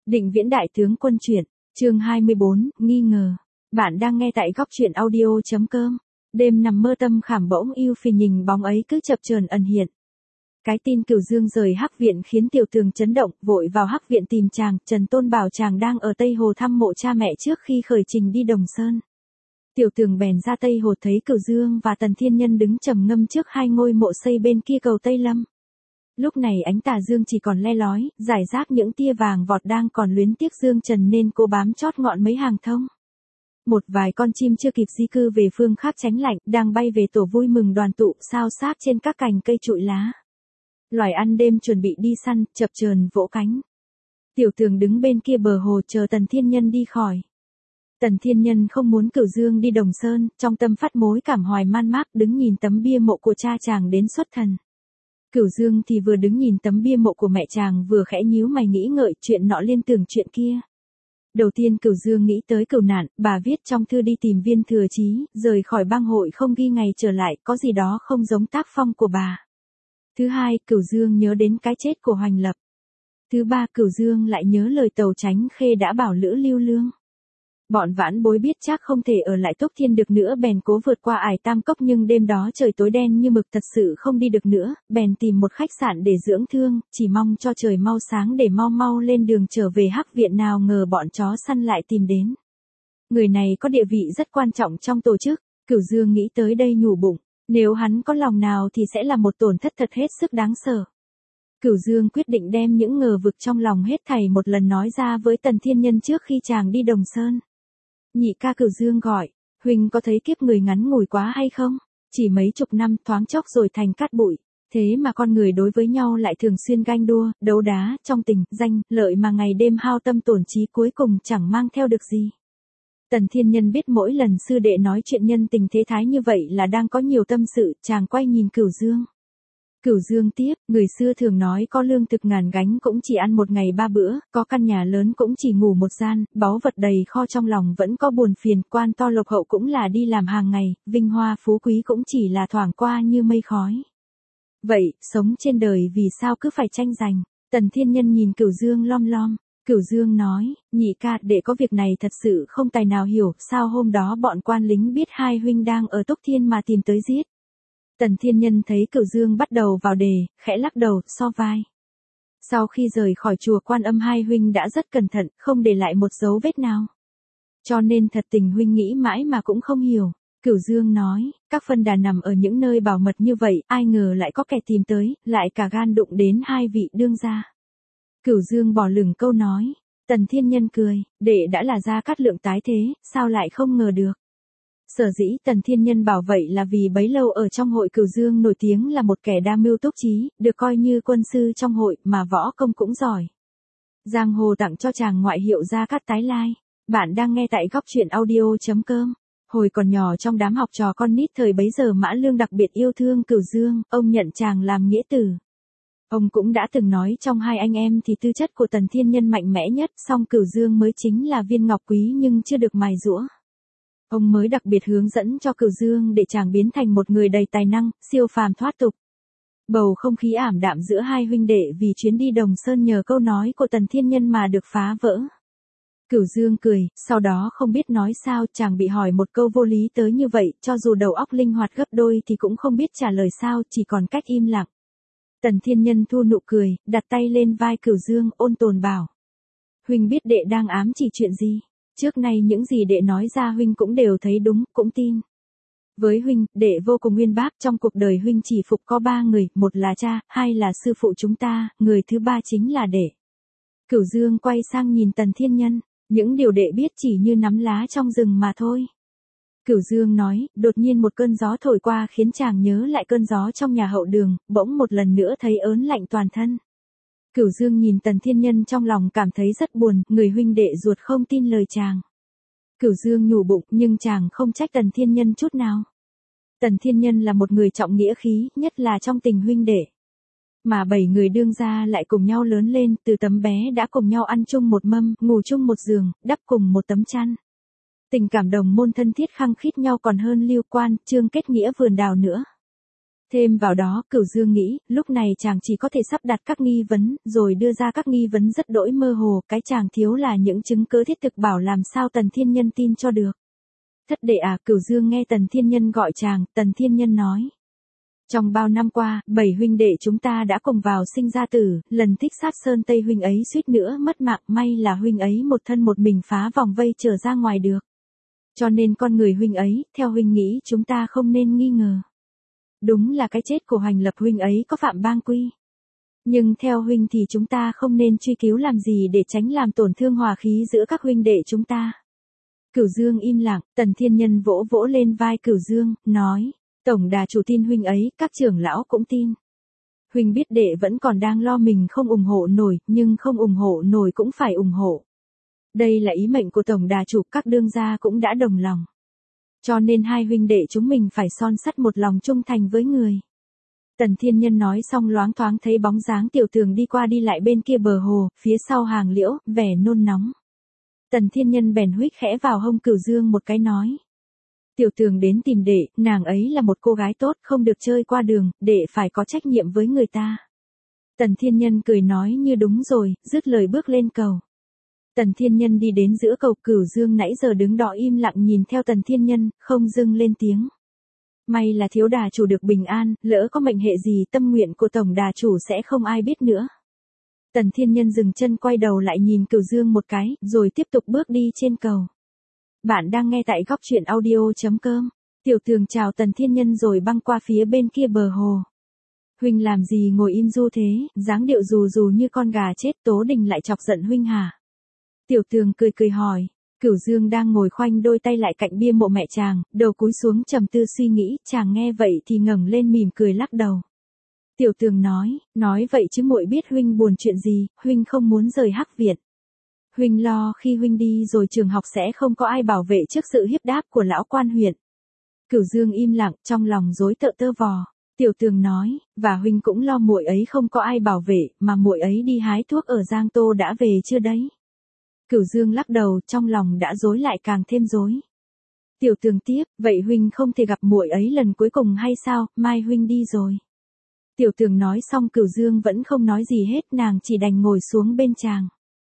Định Viễn đại tướng quân truyện, chương 24, nghi ngờ. Bạn đang nghe tại góc audio.com. Đêm nằm mơ Tâm Khảm bỗng yêu phì nhìn bóng ấy cứ chập chờn ẩn hiện. Cái tin Cửu Dương rời Hắc viện khiến Tiểu Tường chấn động, vội vào Hắc viện tìm chàng. Trần Tôn bảo chàng đang ở Tây Hồ thăm mộ cha mẹ trước khi khởi trình đi Đồng Sơn. Tiểu Tường bèn ra Tây Hồ thấy Cửu Dương và Tần Thiên Nhân đứng trầm ngâm trước hai ngôi mộ xây bên kia cầu Tây Lâm. Lúc này ánh tà dương chỉ còn le lói, rải rác những tia vàng vọt đang còn luyến tiếc dương trần nên cô bám chót ngọn mấy hàng thông. Một vài con chim chưa kịp di cư về phương khác tránh lạnh, đang bay về tổ vui mừng đoàn tụ sao xác trên các cành cây trụi lá. Loài ăn đêm chuẩn bị đi săn, chập chờn vỗ cánh. Tiểu Tường đứng bên kia bờ hồ chờ Tần Thiên Nhân đi khỏi. Tần Thiên Nhân không muốn Cửu Dương đi Đồng Sơn, trong tâm phát mối cảm hoài man mác đứng nhìn tấm bia mộ của cha chàng đến xuất thần. Cửu Dương thì vừa đứng nhìn tấm bia mộ của mẹ chàng vừa khẽ nhíu mày nghĩ ngợi chuyện nọ liên tưởng chuyện kia. Đầu tiên Cửu Dương nghĩ tới cửu nạn, bà viết trong thư đi tìm Viên Thừa Chí, rời khỏi bang hội không ghi ngày trở lại, có gì đó không giống tác phong của bà. Thứ hai, Cửu Dương nhớ đến cái chết của Hoành Lập. Thứ ba, Cửu Dương lại nhớ lời Tầu Chánh Khê đã bảo Lữ Lưu Lương. Bọn vãn bối biết chắc không thể ở lại Túc Thiên được nữa bèn cố vượt qua ải Tam Cốc, nhưng đêm đó trời tối đen như mực thật sự không đi được nữa, bèn tìm một khách sạn để dưỡng thương, chỉ mong cho trời mau sáng để mau mau lên đường trở về Hắc viện, nào ngờ bọn chó săn lại tìm đến. Người này có địa vị rất quan trọng trong tổ chức, Cửu Dương nghĩ tới đây nhủ bụng, nếu hắn có lòng nào thì sẽ là một tổn thất thật hết sức đáng sợ. Cửu Dương quyết định đem những ngờ vực trong lòng hết thảy một lần nói ra với Tần Thiên Nhân trước khi chàng đi Đồng Sơn. Nhị ca, Cửu Dương gọi, huynh có thấy kiếp người ngắn ngủi quá hay không? Chỉ mấy chục năm thoáng chốc rồi thành cát bụi, thế mà con người đối với nhau lại thường xuyên ganh đua, đấu đá, trong tình, danh, lợi mà ngày đêm hao tâm tổn trí cuối cùng chẳng mang theo được gì. Tần Thiên Nhân biết mỗi lần sư đệ nói chuyện nhân tình thế thái như vậy là đang có nhiều tâm sự, chàng quay nhìn Cửu Dương. Cửu Dương tiếp, người xưa thường nói có lương thực ngàn gánh cũng chỉ ăn một ngày 3 bữa, có căn nhà lớn cũng chỉ ngủ một gian, báu vật đầy kho trong lòng vẫn có buồn phiền, quan to lộc hậu cũng là đi làm hàng ngày, vinh hoa phú quý cũng chỉ là thoảng qua như mây khói. Vậy, sống trên đời vì sao cứ phải tranh giành? Tần Thiên Nhân nhìn Cửu Dương lom lom. Cửu Dương nói, nhị ca, đệ có việc này thật sự không tài nào hiểu, sao hôm đó bọn quan lính biết hai huynh đang ở Túc Thiên mà tìm tới giết. Tần Thiên Nhân thấy Cửu Dương bắt đầu vào đề, khẽ lắc đầu, so vai. Sau khi rời khỏi chùa Quan Âm hai huynh đã rất cẩn thận, không để lại một dấu vết nào. Cho nên thật tình huynh nghĩ mãi mà cũng không hiểu. Cửu Dương nói, các phân đà nằm ở những nơi bảo mật như vậy, ai ngờ lại có kẻ tìm tới, lại cả gan đụng đến hai vị đương gia. Cửu Dương bỏ lửng câu nói. Tần Thiên Nhân cười, đệ đã là Gia Cát Lượng tái thế, sao lại không ngờ được. Sở dĩ Tần Thiên Nhân bảo vậy là vì bấy lâu ở trong hội Cửu Dương nổi tiếng là một kẻ đa mưu túc trí, được coi như quân sư trong hội mà võ công cũng giỏi. Giang hồ tặng cho chàng ngoại hiệu Gia Cát Tái Lai. Bạn đang nghe tại góc audio.com. Hồi còn nhỏ trong đám học trò con nít thời bấy giờ Mã Lương đặc biệt yêu thương Cửu Dương, ông nhận chàng làm nghĩa tử. Ông cũng đã từng nói trong hai anh em thì tư chất của Tần Thiên Nhân mạnh mẽ nhất, song Cửu Dương mới chính là viên ngọc quý nhưng chưa được mài giũa. Ông mới đặc biệt hướng dẫn cho Cửu Dương để chàng biến thành một người đầy tài năng, siêu phàm thoát tục. Bầu không khí ảm đạm giữa hai huynh đệ vì chuyến đi Đồng Sơn nhờ câu nói của Tần Thiên Nhân mà được phá vỡ. Cửu Dương cười, sau đó không biết nói sao, chàng bị hỏi một câu vô lý tới như vậy, cho dù đầu óc linh hoạt gấp đôi thì cũng không biết trả lời sao, chỉ còn cách im lặng. Tần Thiên Nhân thu nụ cười, đặt tay lên vai Cửu Dương, ôn tồn bảo. Huynh biết đệ đang ám chỉ chuyện gì? Trước nay những gì đệ nói ra huynh cũng đều thấy đúng, cũng tin. Với huynh, đệ vô cùng uyên bác, trong cuộc đời huynh chỉ phục có 3 người, một là cha, hai là sư phụ chúng ta, người thứ ba chính là đệ. Cửu Dương quay sang nhìn Tần Thiên Nhân, những điều đệ biết chỉ như nắm lá trong rừng mà thôi. Cửu Dương nói, đột nhiên một cơn gió thổi qua khiến chàng nhớ lại cơn gió trong nhà hậu đường, bỗng một lần nữa thấy ớn lạnh toàn thân. Cửu Dương nhìn Tần Thiên Nhân trong lòng cảm thấy rất buồn, người huynh đệ ruột không tin lời chàng. Cửu Dương nhủ bụng, nhưng chàng không trách Tần Thiên Nhân chút nào. Tần Thiên Nhân là một người trọng nghĩa khí, nhất là trong tình huynh đệ. Mà 7 người đương gia lại cùng nhau lớn lên, từ tấm bé đã cùng nhau ăn chung một mâm, ngủ chung một giường, đắp cùng một tấm chăn. Tình cảm đồng môn thân thiết khăng khít nhau còn hơn Lưu Quan, Trương kết nghĩa vườn đào nữa. Thêm vào đó, Cửu Dương nghĩ, lúc này chàng chỉ có thể sắp đặt các nghi vấn, rồi đưa ra các nghi vấn rất đỗi mơ hồ, cái chàng thiếu là những chứng cứ thiết thực bảo làm sao Tần Thiên Nhân tin cho được. Thất đệ à, Cửu Dương nghe Tần Thiên Nhân gọi chàng, Tần Thiên Nhân nói. Trong bao năm qua, 7 huynh đệ chúng ta đã cùng vào sinh ra tử, lần Thích Sát Sơn Tây huynh ấy suýt nữa mất mạng, may là huynh ấy một thân một mình phá vòng vây trở ra ngoài được. Cho nên con người huynh ấy, theo huynh nghĩ chúng ta không nên nghi ngờ. Đúng là cái chết của Hoành Lập huynh ấy có phạm bang quy. Nhưng theo huynh thì chúng ta không nên truy cứu làm gì để tránh làm tổn thương hòa khí giữa các huynh đệ chúng ta. Cửu Dương im lặng, Tần Thiên Nhân vỗ vỗ lên vai Cửu Dương, nói, Tổng đà chủ tin huynh ấy, các trưởng lão cũng tin. Huynh biết đệ vẫn còn đang lo mình không ủng hộ nổi, nhưng không ủng hộ nổi cũng phải ủng hộ. Đây là ý mệnh của Tổng đà chủ, các đương gia cũng đã đồng lòng. Cho nên hai huynh đệ chúng mình phải son sắt một lòng trung thành với người. Tần Thiên Nhân nói xong loáng thoáng thấy bóng dáng Tiểu Tường đi qua đi lại bên kia bờ hồ, phía sau hàng liễu, vẻ nôn nóng. Tần Thiên Nhân bèn huých khẽ vào hông Cửu Dương một cái nói. Tiểu Tường đến tìm đệ, nàng ấy là một cô gái tốt, không được chơi qua đường, đệ phải có trách nhiệm với người ta. Tần Thiên Nhân cười nói như đúng rồi, dứt lời bước lên cầu. Tần Thiên Nhân đi đến giữa cầu, Cửu Dương nãy giờ đứng đó im lặng nhìn theo Tần Thiên Nhân, không dưng lên tiếng. May là thiếu đà chủ được bình an, lỡ có mệnh hệ gì tâm nguyện của Tổng đà chủ sẽ không ai biết nữa. Tần Thiên Nhân dừng chân quay đầu lại nhìn Cửu Dương một cái, rồi tiếp tục bước đi trên cầu. Bạn đang nghe tại góc truyện audio.com. Tiểu Tường chào Tần Thiên Nhân rồi băng qua phía bên kia bờ hồ. Huynh làm gì ngồi im du thế, dáng điệu rù rù như con gà chết, Tố Đình lại chọc giận huynh hả? Tiểu Tường cười cười hỏi. Cửu Dương đang ngồi khoanh đôi tay lại cạnh bia mộ mẹ chàng, đầu cúi xuống trầm tư suy nghĩ, chàng nghe vậy thì ngẩng lên mỉm cười lắc đầu. Tiểu Tường nói vậy chứ muội biết huynh buồn chuyện gì, huynh không muốn rời Hắc Viện. Huynh lo khi huynh đi rồi trường học sẽ không có ai bảo vệ trước sự hiếp đáp của lão quan huyện. Cửu Dương im lặng, trong lòng rối tợ tơ vò. Tiểu Tường nói, và huynh cũng lo muội ấy không có ai bảo vệ, mà muội ấy đi hái thuốc ở Giang Tô đã về chưa đấy? Cửu Dương lắc đầu, trong lòng đã rối lại càng thêm rối. Tiểu Tường tiếp, vậy huynh không thể gặp muội ấy lần cuối cùng hay sao, mai huynh đi rồi. Tiểu Tường nói xong Cửu Dương vẫn không nói gì hết, nàng chỉ đành ngồi xuống bên chàng.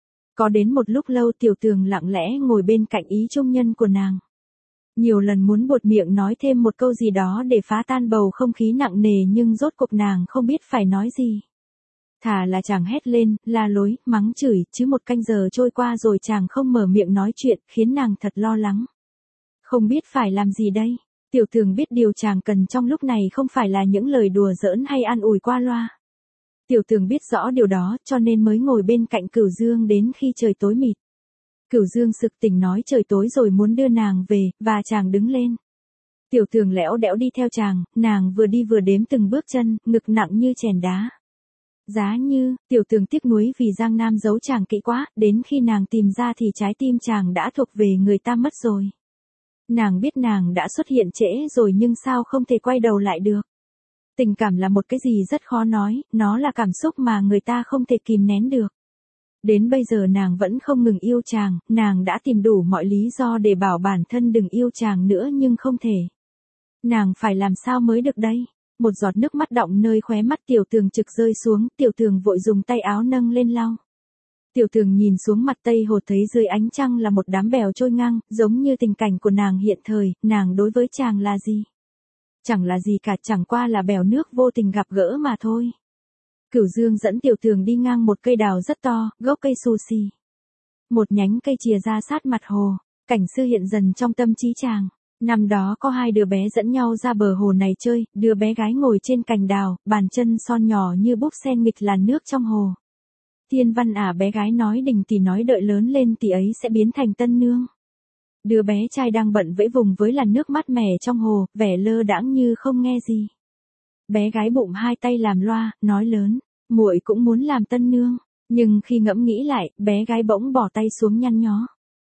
Có đến một lúc lâu Tiểu Tường lặng lẽ ngồi bên cạnh ý trung nhân của nàng. Nhiều lần muốn buột miệng nói thêm một câu gì đó để phá tan bầu không khí nặng nề nhưng rốt cuộc nàng không biết phải nói gì. Thà là chàng hét lên, la lối, mắng chửi, chứ một canh giờ trôi qua rồi chàng không mở miệng nói chuyện, khiến nàng thật lo lắng. Không biết phải làm gì đây. Tiểu Tường biết điều chàng cần trong lúc này không phải là những lời đùa giỡn hay an ủi qua loa. Tiểu Tường biết rõ điều đó, cho nên mới ngồi bên cạnh Cửu Dương đến khi trời tối mịt. Cửu Dương sực tỉnh nói trời tối rồi muốn đưa nàng về, và chàng đứng lên. Tiểu Tường lẽo đẽo đi theo chàng, nàng vừa đi vừa đếm từng bước chân, ngực nặng như chèn đá. Giá như, Tiểu Tường tiếc nuối vì Giang Nam giấu chàng kỹ quá, đến khi nàng tìm ra thì trái tim chàng đã thuộc về người ta mất rồi. Nàng biết nàng đã xuất hiện trễ rồi nhưng sao không thể quay đầu lại được. Tình cảm là một cái gì rất khó nói, nó là cảm xúc mà người ta không thể kìm nén được. Đến bây giờ nàng vẫn không ngừng yêu chàng, nàng đã tìm đủ mọi lý do để bảo bản thân đừng yêu chàng nữa nhưng không thể. Nàng phải làm sao mới được đây? Một giọt nước mắt đọng nơi khóe mắt Tiểu Tường trực rơi xuống, Tiểu Tường vội dùng tay áo nâng lên lau. Tiểu Tường nhìn xuống mặt Tây Hồ thấy dưới ánh trăng là một đám bèo trôi ngang, giống như tình cảnh của nàng hiện thời, nàng đối với chàng là gì? Chẳng là gì cả, chẳng qua là bèo nước vô tình gặp gỡ mà thôi. Cửu Dương dẫn Tiểu Tường đi ngang một cây đào rất to, gốc cây sushi. Một nhánh cây chìa ra sát mặt hồ, cảnh sư hiện dần trong tâm trí chàng. Năm đó có hai đứa bé dẫn nhau ra bờ hồ này chơi, đứa bé gái ngồi trên cành đào, bàn chân son nhỏ như búp sen nghịch làn nước trong hồ. Thiên Văn bé gái nói đình tỷ nói đợi lớn lên tỷ ấy sẽ biến thành tân nương. Đứa bé trai đang bận vẫy vùng với làn nước mát mẻ trong hồ, vẻ lơ đãng như không nghe gì. Bé gái bụng hai tay làm loa, nói lớn, muội cũng muốn làm tân nương, nhưng khi ngẫm nghĩ lại, bé gái bỗng bỏ tay xuống nhăn nhó.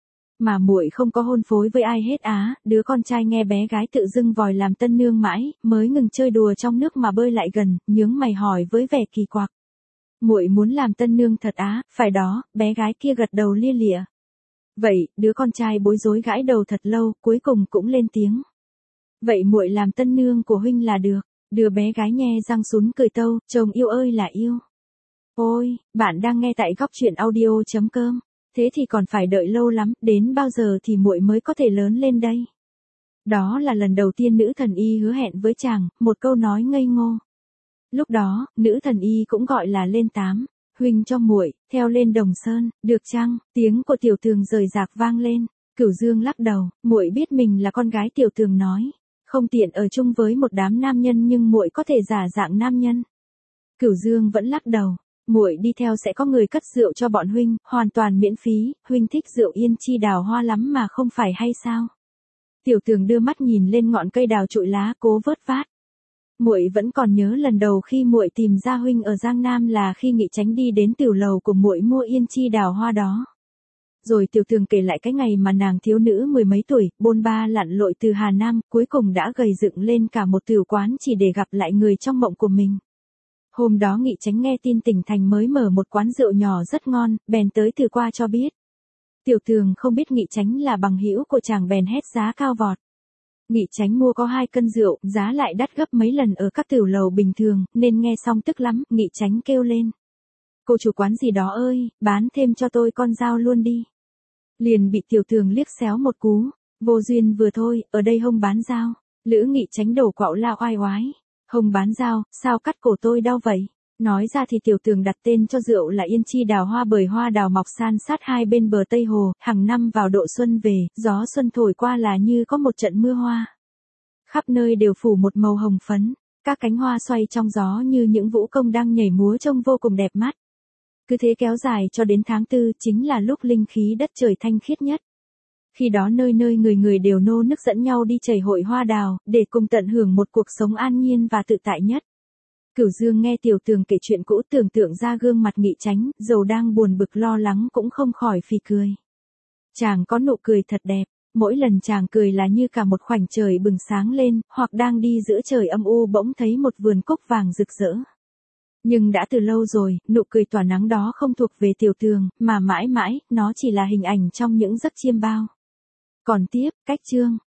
Mà muội không có hôn phối với ai hết á, đứa con trai nghe bé gái tự dưng vòi làm tân nương mãi, mới ngừng chơi đùa trong nước mà bơi lại gần, nhướng mày hỏi với vẻ kỳ quặc. Muội muốn làm tân nương thật á, phải đó, bé gái kia gật đầu lia lịa. Vậy, đứa con trai bối rối gãi đầu thật lâu, cuối cùng cũng lên tiếng. Vậy muội làm tân nương của huynh là được. Đứa bé gái nhe răng sún cười tâu, chồng yêu ơi là yêu. Ôi, bạn đang nghe tại góc truyện audio.com. Thế thì còn phải đợi lâu lắm, đến bao giờ thì muội mới có thể lớn lên đây? Đó là lần đầu tiên nữ thần y hứa hẹn với chàng, một câu nói ngây ngô. Lúc đó, nữ thần y cũng gọi là lên 8, huynh cho muội, theo lên Đồng Sơn, được chăng? Tiếng của Tiểu Tường rời rạc vang lên. Cửu Dương lắc đầu, muội biết mình là con gái. Tiểu Tường nói, không tiện ở chung với một đám nam nhân nhưng muội có thể giả dạng nam nhân. Cửu Dương vẫn lắc đầu, muội đi theo sẽ có người cất rượu cho bọn huynh, hoàn toàn miễn phí, huynh thích rượu Yên Chi đào hoa lắm mà không phải hay sao? Tiểu Tường đưa mắt nhìn lên ngọn cây đào trụi lá, cố vớt vát. Muội vẫn còn nhớ lần đầu khi muội tìm ra huynh ở Giang Nam là khi Nghị Chánh đi đến tiểu lầu của muội mua Yên Chi đào hoa đó. Rồi Tiểu Tường kể lại cái ngày mà nàng thiếu nữ mười mấy tuổi, bôn ba lặn lội từ Hà Nam, cuối cùng đã gầy dựng lên cả một tửu quán chỉ để gặp lại người trong mộng của mình. Hôm đó Nghị Chánh nghe tin tỉnh thành mới mở một quán rượu nhỏ rất ngon, bèn tới từ qua cho biết. Tiểu Tường không biết Nghị Chánh là bằng hữu của chàng bèn hét giá cao vọt. Nghị Chánh mua có 2 cân rượu, giá lại đắt gấp mấy lần ở các tiểu lầu bình thường, nên nghe xong tức lắm, Nghị Chánh kêu lên. Cô chủ quán gì đó ơi, bán thêm cho tôi con dao luôn đi. Liền bị Tiểu Tường liếc xéo một cú, vô duyên vừa thôi, ở đây hông bán dao. Lữ Nghị Chánh đổ quạo la oai oái. Hông bán dao, sao cắt cổ tôi đau vậy? Nói ra thì Tiểu Tường đặt tên cho rượu là Yên Chi đào hoa bởi hoa đào mọc san sát hai bên bờ Tây Hồ, hàng năm vào độ xuân về, gió xuân thổi qua là như có một trận mưa hoa. Khắp nơi đều phủ một màu hồng phấn, các cánh hoa xoay trong gió như những vũ công đang nhảy múa trông vô cùng đẹp mắt. Cứ thế kéo dài cho đến tháng 4 chính là lúc linh khí đất trời thanh khiết nhất. Khi đó nơi nơi người người đều nô nức dẫn nhau đi chảy hội hoa đào, để cùng tận hưởng một cuộc sống an nhiên và tự tại nhất. Cửu Dương nghe Tiểu Tường kể chuyện cũ tưởng tượng ra gương mặt Nghị Chánh, dầu đang buồn bực lo lắng cũng không khỏi phì cười. Chàng có nụ cười thật đẹp, mỗi lần chàng cười là như cả một khoảnh trời bừng sáng lên, hoặc đang đi giữa trời âm u bỗng thấy một vườn cúc vàng rực rỡ. Nhưng đã từ lâu rồi, nụ cười tỏa nắng đó không thuộc về Tiểu Tường, mà mãi mãi, nó chỉ là hình ảnh trong những giấc chiêm bao. Còn tiếp, cách chương.